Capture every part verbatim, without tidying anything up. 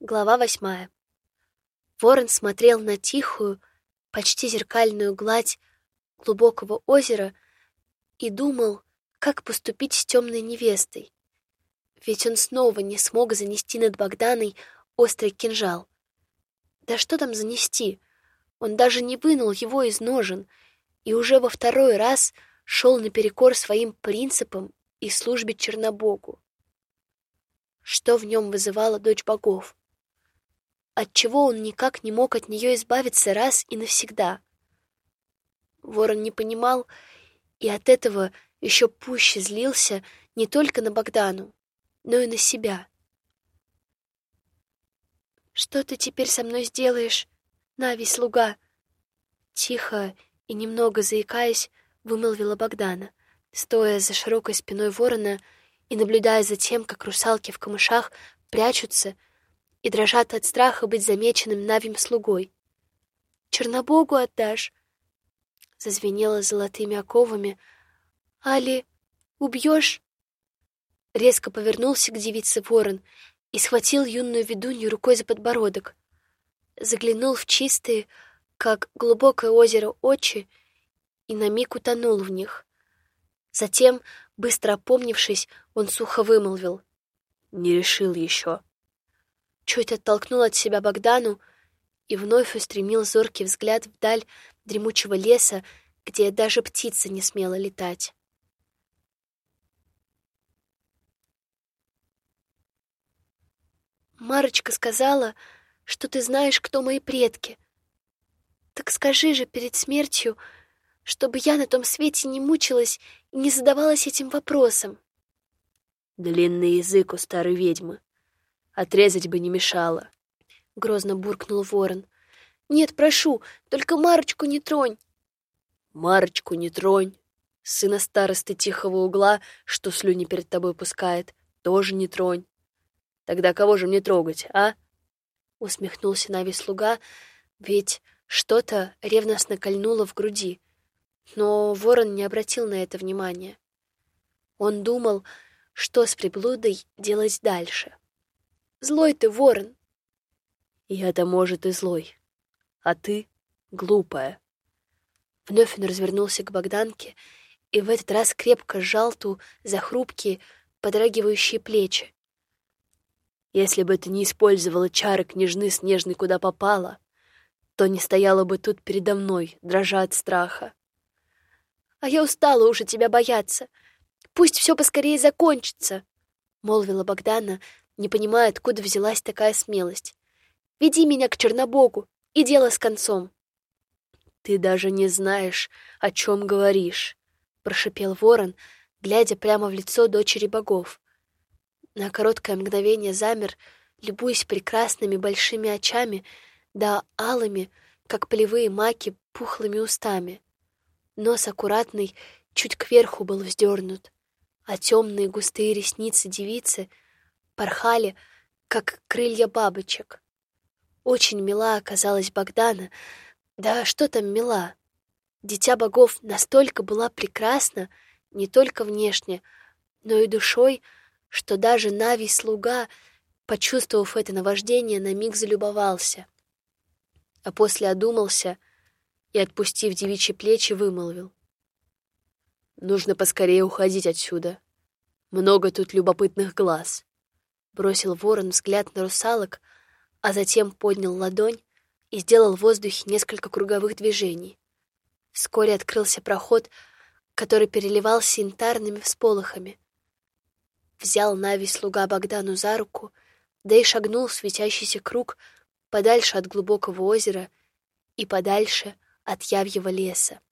Глава восьмая. Ворон смотрел на тихую, почти зеркальную гладь глубокого озера и думал, как поступить с темной невестой. Ведь он снова не смог занести над Богданой острый кинжал. Да что там занести? Он даже не вынул его из ножен и уже во второй раз шел наперекор своим принципам и службе Чернобогу. Что в нем вызывало дочь богов? Отчего он никак не мог от нее избавиться раз и навсегда? Ворон не понимал и от этого еще пуще злился не только на Богдану, но и на себя. «Что ты теперь со мной сделаешь, Навий слуга?» Тихо и немного заикаясь, вымолвила Богдана, стоя за широкой спиной ворона и наблюдая за тем, как русалки в камышах прячутся и дрожат от страха быть замеченным Навьим слугой. «Чернобогу отдашь?» Зазвенела золотыми оковами. «Али, убьешь?» Резко повернулся к девице ворон и схватил юную ведунью рукой за подбородок. Заглянул в чистые, как глубокое озеро, очи и на миг утонул в них. Затем, быстро опомнившись, он сухо вымолвил: «Не решил еще». Чуть оттолкнул от себя Богдану и вновь устремил зоркий взгляд вдаль дремучего леса, где даже птица не смела летать. «Марочка сказала, что ты знаешь, кто мои предки. Так скажи же перед смертью, чтобы я на том свете не мучилась и не задавалась этим вопросом». «Длинный язык у старой ведьмы. Отрезать бы не мешало», — грозно буркнул ворон. «Нет, прошу, только Марочку не тронь». «Марочку не тронь. Сына старосты тихого угла, что слюни перед тобой пускает, тоже не тронь. Тогда кого же мне трогать, а?» Усмехнулся Навий слуга, ведь что-то ревностно кольнуло в груди. Но ворон не обратил на это внимания. Он думал, что с приблудой делать дальше. «Злой ты, ворон!» «Я-то, может, и злой, а ты глупая». Вновь он развернулся к Богданке и в этот раз крепко сжал ту за хрупкие, подрагивающие плечи. «Если бы ты не использовала чары княжны Снежной куда попало, то не стояла бы тут передо мной, дрожа от страха». «А я устала уже тебя бояться. Пусть все поскорее закончится», — молвила Богдана, не понимая, откуда взялась такая смелость. «Веди меня к Чернобогу, и дело с концом». «Ты даже не знаешь, о чем говоришь», — прошипел ворон, глядя прямо в лицо дочери богов. На короткое мгновение замер, любуясь прекрасными большими очами, да алыми, как полевые маки, пухлыми устами. Нос аккуратный, чуть кверху был вздернут, а темные густые ресницы девицы порхали, как крылья бабочек. Очень мила оказалась Богдана, да что там мила. Дитя богов настолько была прекрасна, не только внешне, но и душой, что даже Навий слуга, почувствовав это наваждение, на миг залюбовался. А после одумался и, отпустив девичьи плечи, вымолвил: «Нужно поскорее уходить отсюда. Много тут любопытных глаз». Бросил ворон взгляд на русалок, а затем поднял ладонь и сделал в воздухе несколько круговых движений. Вскоре открылся проход, который переливался янтарными всполохами. Взял Навий слуга Богдану за руку, да и шагнул в светящийся круг подальше от глубокого озера и подальше от явьего леса.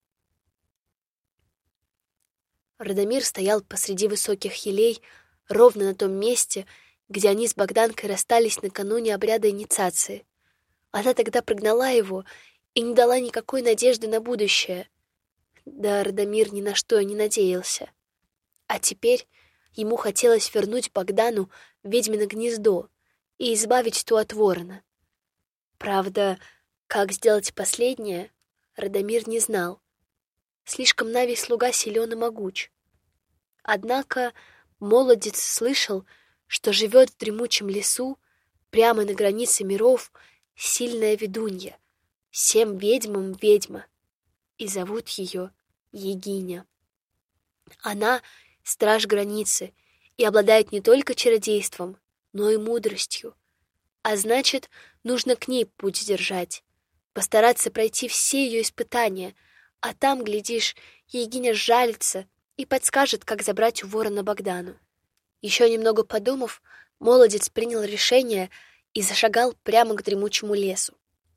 Радомир стоял посреди высоких елей, ровно на том месте, где они с Богданкой расстались накануне обряда инициации. Она тогда прогнала его и не дала никакой надежды на будущее. Да Радомир ни на что не надеялся. А теперь ему хотелось вернуть Богдану в ведьмино гнездо и избавить ту от ворона. Правда, как сделать последнее, Радомир не знал. Слишком Навий слуга силен и могуч. Однако молодец слышал, что живет в дремучем лесу Прямо на границе миров сильная ведунья, всем ведьмам ведьма, и зовут ее Егиня. Она — страж границы и обладает не только чародейством, но и мудростью. А значит, нужно к ней путь держать, постараться пройти все ее испытания, а там, глядишь, Егиня сжалится и подскажет, как забрать у ворона Богдану. Еще немного подумав, молодец принял решение и зашагал прямо к дремучему лесу.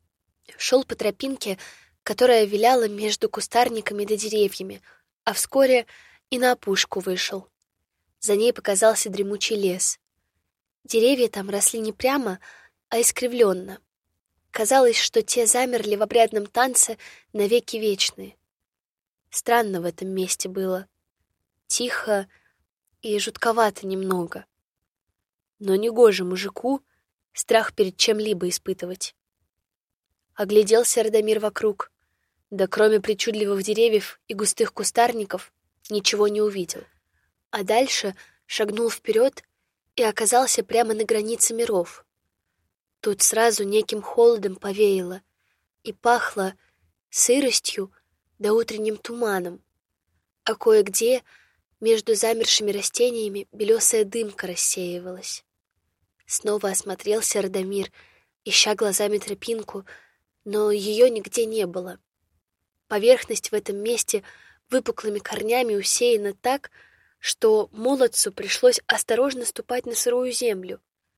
Шел по тропинке, которая виляла между кустарниками да деревьями, а вскоре и на опушку вышел. За ней показался дремучий лес. Деревья там росли не прямо, а искривленно. Казалось, что те замерли в обрядном танце навеки вечные. Странно в этом месте было. Тихо и жутковато немного. Но негоже мужику страх перед чем-либо испытывать. Огляделся Радомир вокруг, да кроме причудливых деревьев и густых кустарников ничего не увидел. А дальше шагнул вперед и оказался прямо на границе миров. Тут сразу неким холодом повеяло и пахло сыростью да утренним туманом, а кое-где между замершими растениями белесая дымка рассеивалась. Снова осмотрелся Радомир, ища глазами тропинку, но ее нигде не было. Поверхность в этом месте выпуклыми корнями усеяна так, что молодцу пришлось осторожно ступать на сырую землю.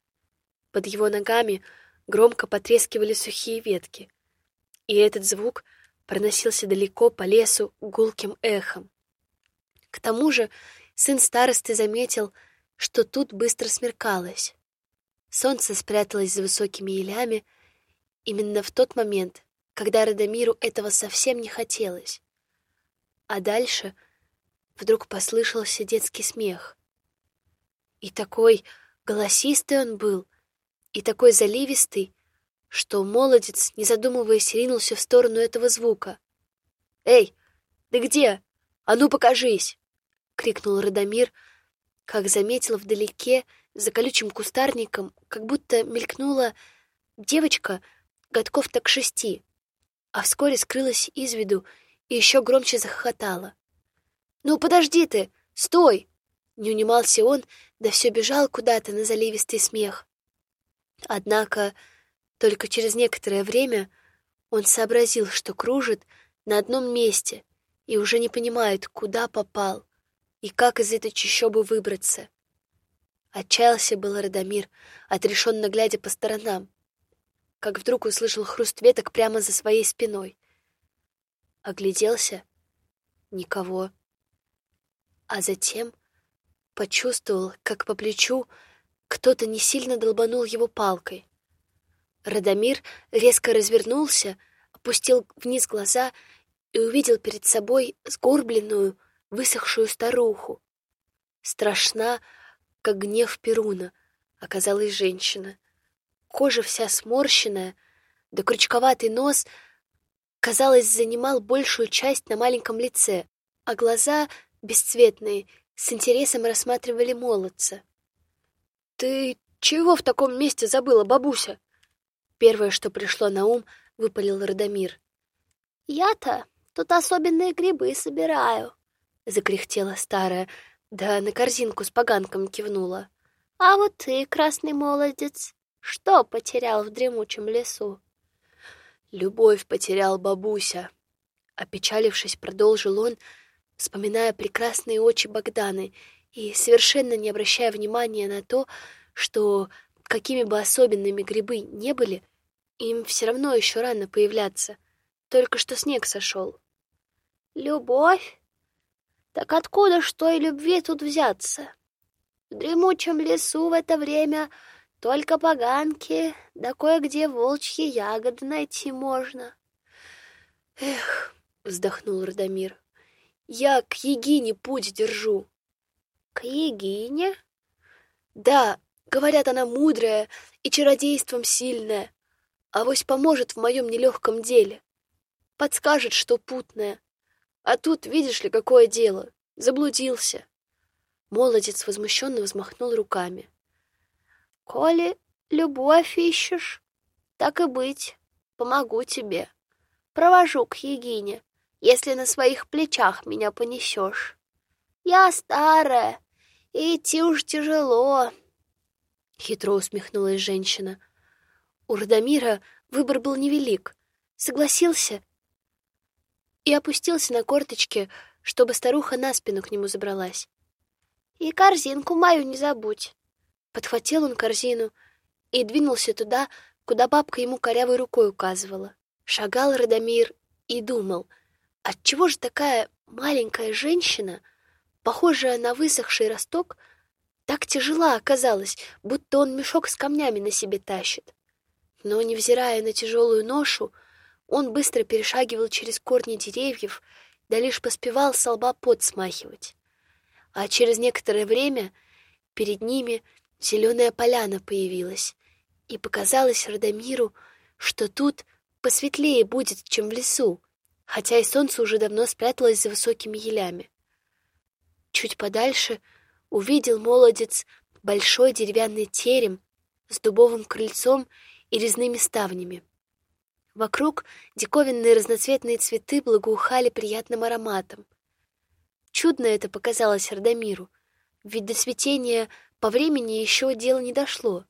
Под его ногами громко потрескивали сухие ветки, и этот звук проносился далеко по лесу гулким эхом. К тому же сын старосты заметил, что тут быстро смеркалось. Солнце спряталось за высокими елями именно в тот момент, когда Радомиру этого совсем не хотелось. А дальше вдруг послышался детский смех. И такой голосистый он был, и такой заливистый, что молодец, не задумываясь, ринулся в сторону этого звука. «Эй, ты где? А ну покажись!» — крикнул Радомир, как заметил вдалеке, за колючим кустарником, как будто мелькнула девочка годков так шести, а вскоре скрылась из виду и еще громче захохотала. «Ну, подожди ты! Стой!» Не унимался он, да все бежал куда-то на заливистый смех. Однако только через некоторое время он сообразил, что кружит на одном месте и уже не понимает, куда попал и как из этой чащобы выбраться. Отчаялся был Радомир, отрешенно глядя по сторонам, как вдруг услышал хруст веток прямо за своей спиной. Огляделся — никого. А затем почувствовал, как по плечу кто-то не сильно долбанул его палкой. Радомир резко развернулся, опустил вниз глаза и увидел перед собой сгорбленную, высохшую старуху. Страшна, как гнев Перуна, оказалась женщина. Кожа вся сморщенная, да крючковатый нос, казалось, занимал большую часть на маленьком лице, а глаза, бесцветные, с интересом рассматривали молодца. «Ты чего в таком месте забыла, бабуся?» Первое, что пришло на ум, выпалил Радомир. «Я-то тут особенные грибы собираю», — закряхтела старая, да на корзинку с поганком кивнула. «А вот ты, красный молодец, что потерял в дремучем лесу?» «Любовь потерял, бабуся», — опечалившись, продолжил он, вспоминая прекрасные очи Богданы и совершенно не обращая внимания на то, что, какими бы особенными грибы не были, им все равно еще рано появляться, только что снег сошел. «Любовь? Так откуда ж той любви тут взяться? В дремучем лесу в это время только поганки, да кое-где волчьи ягоды найти можно». «Эх», — вздохнул Радомир, — «я к Егине путь держу». «К Егине?» «Да, говорят, она мудрая и чародейством сильная, авось поможет в моем нелегком деле, подскажет, что путное. А тут, видишь ли, какое дело, заблудился». Молодец возмущенно взмахнул руками. «Коли любовь ищешь? Так и быть, помогу тебе. Провожу к Егине, если на своих плечах меня понесешь. Я старая, и идти уж тяжело. Хитро усмехнулась женщина. У Радомира выбор был невелик. Согласился и опустился на корточки, чтобы старуха на спину к нему забралась. И корзинку мою не забудь. Подхватил он корзину и двинулся туда, куда бабка ему корявой рукой указывала. Шагал Радомир и думал, отчего же такая маленькая женщина, похожая на высохший росток, так тяжела оказалась, будто он мешок с камнями на себе тащит. Но, невзирая на тяжелую ношу, он быстро перешагивал через корни деревьев, да лишь поспевал со лба пот смахивать. А через некоторое время перед ними зеленая поляна появилась, и показалось Радомиру, что тут посветлее будет, чем в лесу, хотя и солнце уже давно спряталось за высокими елями. Чуть подальше увидел молодец большой деревянный терем с дубовым крыльцом и резными ставнями. Вокруг диковинные разноцветные цветы благоухали приятным ароматом. Чудно это показалось Радомиру, ведь до цветения по времени еще дело не дошло.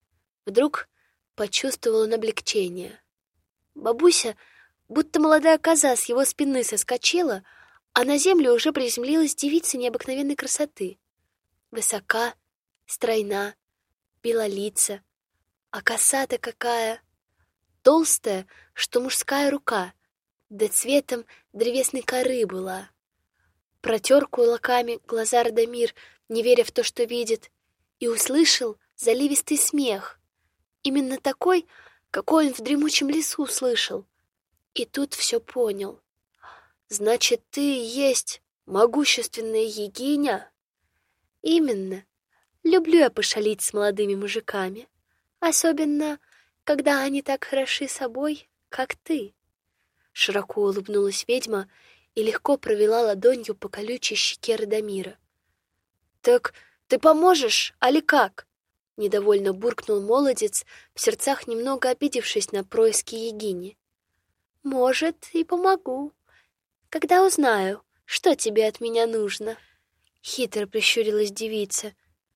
Вдруг почувствовал он облегчение. Бабуся, будто молодая коза, с его спины соскочила, а на землю уже приземлилась девица необыкновенной красоты. Высока, стройна, белолица, а коса-то какая! Толстая, что мужская рука, да цветом древесной коры была. Протер кулаками глаза Радомир, не веря в то, что видит, и услышал заливистый смех. Именно такой, какой он в дремучем лесу слышал. И тут все понял. «Значит, ты и есть могущественная Егиня?» «Именно. Люблю я пошалить с молодыми мужиками, особенно, когда они так хороши собой, как ты». Широко улыбнулась ведьма и легко провела ладонью по колючей щеке Радомира. «Так ты поможешь, али как?» — недовольно буркнул молодец, в сердцах немного обидевшись на происки Егини. «Может, и помогу, когда узнаю, что тебе от меня нужно». Хитро прищурилась девица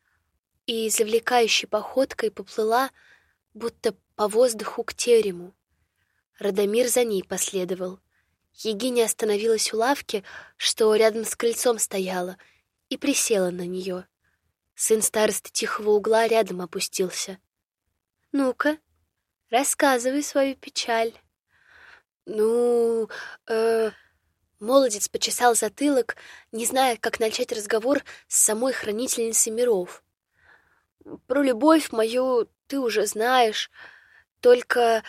и завлекающей походкой поплыла, будто по воздуху к терему. Радомир за ней последовал. Егиня остановилась у лавки, что рядом с крыльцом стояла, и присела на нее. Сын старосты тихого угла рядом опустился. «Ну-ка, рассказывай свою печаль». «Ну, э...» Молодец почесал затылок, не зная, как начать разговор с самой хранительницей миров. «Про любовь мою ты уже знаешь, только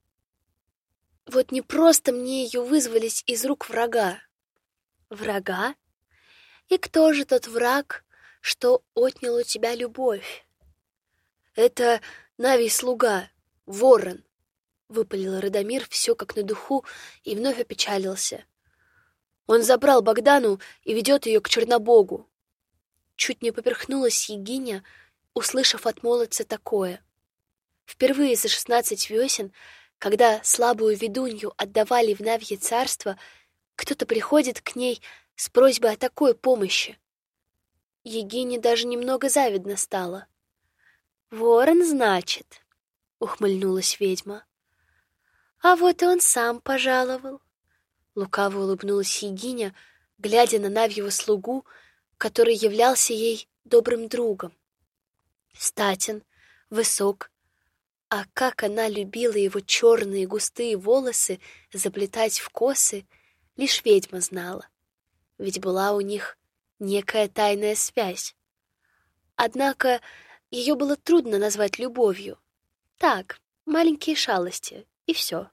вот не просто мне ее вызволить из рук врага». «Врага? И кто же тот враг, что отнял у тебя любовь?» «Это Навий слуга, ворон», — выпалил Радомир все как на духу и вновь опечалился. «Он забрал Богдану и ведет ее к Чернобогу». Чуть не поперхнулась Егиня, услышав от молодца такое. Впервые за шестнадцать весен, когда слабую ведунью отдавали в Навье царство, кто-то приходит к ней с просьбой о такой помощи. Егине даже немного завидно стало. «Ворон, значит», — ухмыльнулась ведьма. «А вот и он сам пожаловал». Лукаво улыбнулась Егиня, глядя на Навьего слугу, который являлся ей добрым другом. Статен, высок, а как она любила его черные густые волосы заплетать в косы, лишь ведьма знала, ведь была у них некая тайная связь. Однако ее было трудно назвать любовью. Так, маленькие шалости, и все.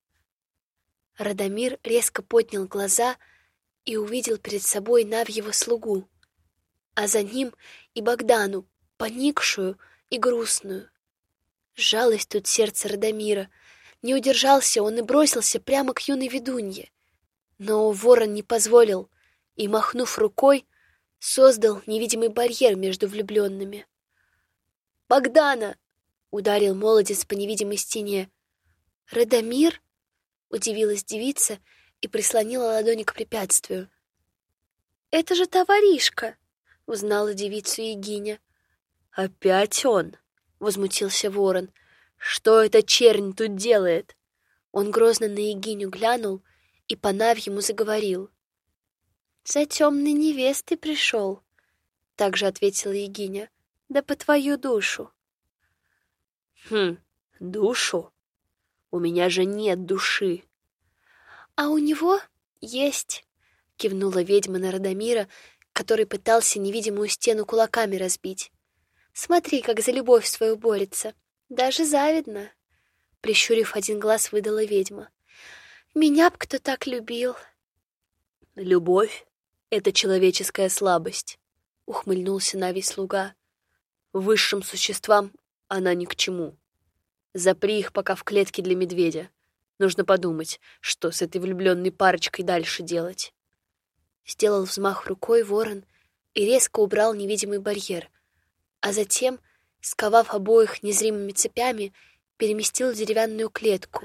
Радомир резко поднял глаза и увидел перед собой Навьего слугу, а за ним и Богдану, поникшую и грустную. Сжалось тут сердце Радомира. Не удержался он и бросился прямо к юной ведунье. Но ворон не позволил и, махнув рукой, создал невидимый барьер между влюбленными. «Богдана! Ударил молодец по невидимой стене. «Радомир?» — удивилась девица и прислонила ладони к препятствию. «Это же товаришка!» — узнала девицу Егиня. «Опять он?» — возмутился ворон. «Что эта чернь тут делает?» Он грозно на Егиню глянул и по-навьему заговорил. «За темной невестой пришел», — также ответила Егиня. «Да по твою душу». «Хм, душу? У меня же нет души». «А у него есть», — кивнула ведьма на Радомира, который пытался невидимую стену кулаками разбить. «Смотри, как за любовь свою борется. Даже завидно», — прищурив один глаз, выдала ведьма. «Меня б кто так любил». «Любовь — это человеческая слабость», — ухмыльнулся Навий слуга. «Высшим существам она ни к чему. Запри их пока в клетке для медведя. Нужно подумать, что с этой влюбленной парочкой дальше делать». Сделал взмах рукой ворон и резко убрал невидимый барьер, а затем, сковав обоих незримыми цепями, переместил в деревянную клетку,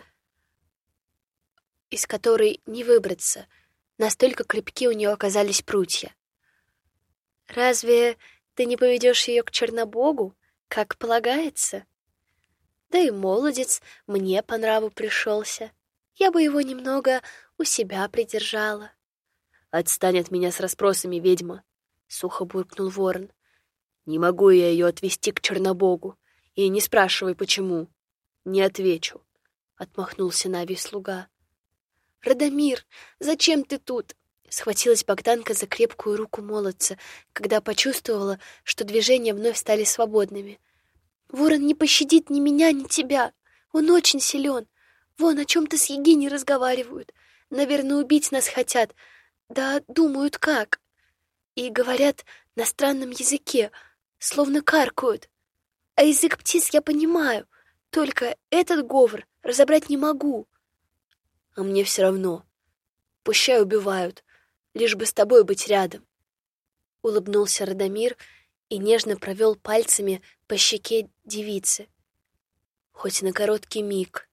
из которой не выбраться, настолько крепки у нее оказались прутья. «Разве ты не поведешь ее к Чернобогу, как полагается? Да и молодец мне по нраву пришелся. Я бы его немного у себя придержала». «Отстань от меня с расспросами, ведьма», — сухо буркнул ворон. «Не могу я ее отвести к Чернобогу, и не спрашивай, почему. Не отвечу», — отмахнулся Навий слуга. «Радомир, зачем ты тут?» — схватилась Богданка за крепкую руку молодца, когда почувствовала, что движения вновь стали свободными. «Ворон не пощадит ни меня, ни тебя. Он очень силен. Вон, о чем-то с Егиней разговаривают. Наверное, убить нас хотят. Да думают, как. И говорят на странном языке, словно каркают. А язык птиц я понимаю, только этот говор разобрать не могу». «А мне все равно. Пущай убивают, лишь бы с тобой быть рядом», — улыбнулся Радомир и нежно провел пальцами по щеке девицы, хоть на короткий миг.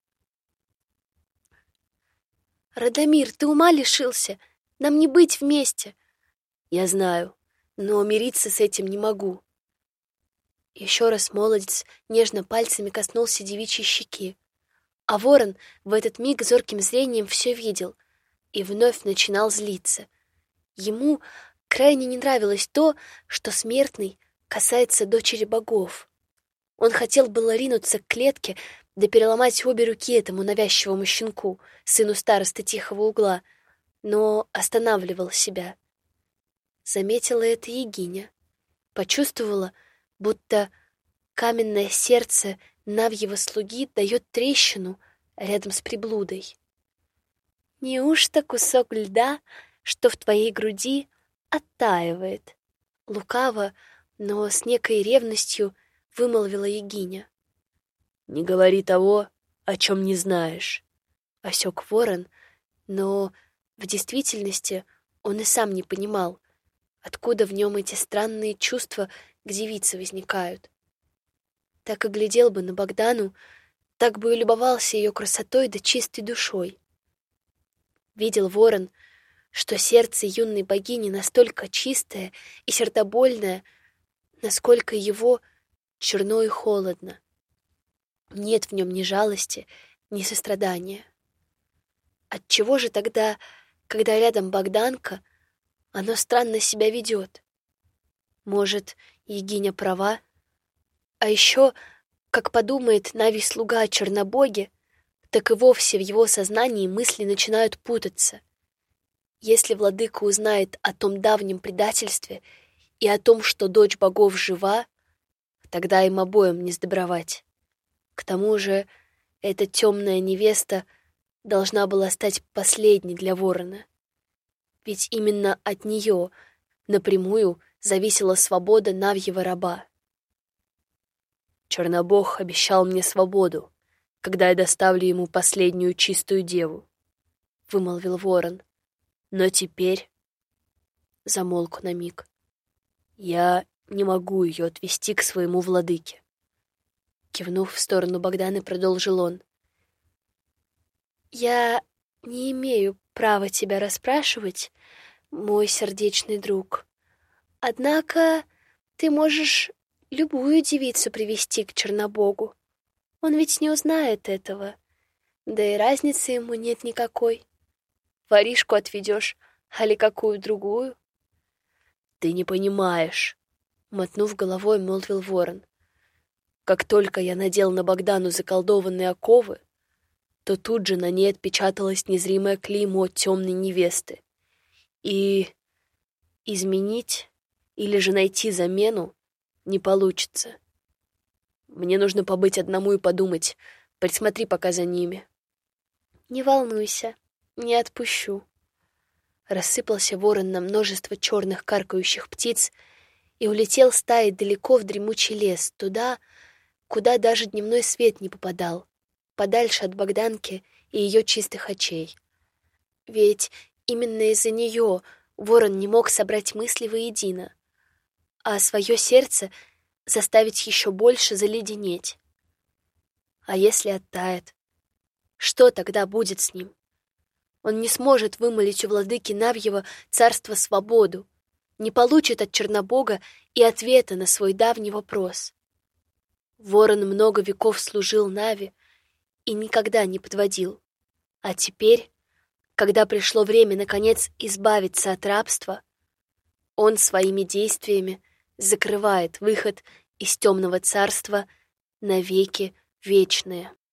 «Радомир, ты ума лишился? Нам не быть вместе!» «Я знаю, но мириться с этим не могу». Еще раз молодец нежно пальцами коснулся девичьей щеки, а ворон в этот миг зорким зрением все видел и вновь начинал злиться. Ему крайне не нравилось то, что смертный касается дочери богов. Он хотел было ринуться к клетке, да переломать обе руки этому навязчивому щенку, сыну старосты Тихого угла, но останавливал себя. Заметила это Егиня, почувствовала, будто каменное сердце Навьего слуги дает трещину рядом с приблудой. «Неужто кусок льда, что в твоей груди, оттаивает?» Лукаво, но с некой ревностью вымолвила Егиня. «Не говори того, о чем не знаешь», — осек ворон, но в действительности он и сам не понимал, откуда в нем эти странные чувства к девице возникают. Так и глядел бы на Богдану, так бы и любовался ее красотой да чистой душой. Видел ворон, что сердце юной богини настолько чистое и сердобольное, насколько его черно и холодно. Нет в нем ни жалости, ни сострадания. Отчего же тогда, когда рядом Богданка, оно странно себя ведет? Может, Егиня права? А еще, как подумает Навий слуга о Чернобоге, так и вовсе в его сознании мысли начинают путаться. Если владыка узнает о том давнем предательстве и о том, что дочь богов жива, тогда им обоим не сдобровать. К тому же эта темная невеста должна была стать последней для ворона. Ведь именно от нее напрямую зависела свобода Навьего раба. «Чернобог обещал мне свободу, когда я доставлю ему последнюю чистую деву», — вымолвил ворон. «Но теперь...» — замолк на миг. «Я не могу ее отвести к своему владыке. Кивнув в сторону Богдана, продолжил он. «Я не имею права тебя расспрашивать, мой сердечный друг. Однако ты можешь любую девицу привести к Чернобогу. Он ведь не узнает этого, да и разницы ему нет никакой. Воришку отведешь, али какую другую?» «Ты не понимаешь», — мотнув головой, молвил ворон. «Как только я надел на Богдану заколдованные оковы, то тут же на ней отпечаталось незримое клеймо темной невесты. И изменить или же найти замену не получится. Мне нужно побыть одному и подумать. Присмотри пока за ними». «Не волнуйся, не отпущу». Рассыпался ворон на множество черных каркающих птиц и улетел стаей далеко в дремучий лес, туда, куда даже дневной свет не попадал, подальше от Богданки и ее чистых очей. Ведь именно из-за нее ворон не мог собрать мысли воедино, а свое сердце заставить еще больше заледенеть. А если оттает? Что тогда будет с ним? Он не сможет вымолить у владыки Навьего царства свободу, не получит от Чернобога и ответа на свой давний вопрос. Ворон много веков служил Нави и никогда не подводил. А теперь, когда пришло время, наконец, избавиться от рабства, он своими действиями закрывает выход из темного царства навеки вечные.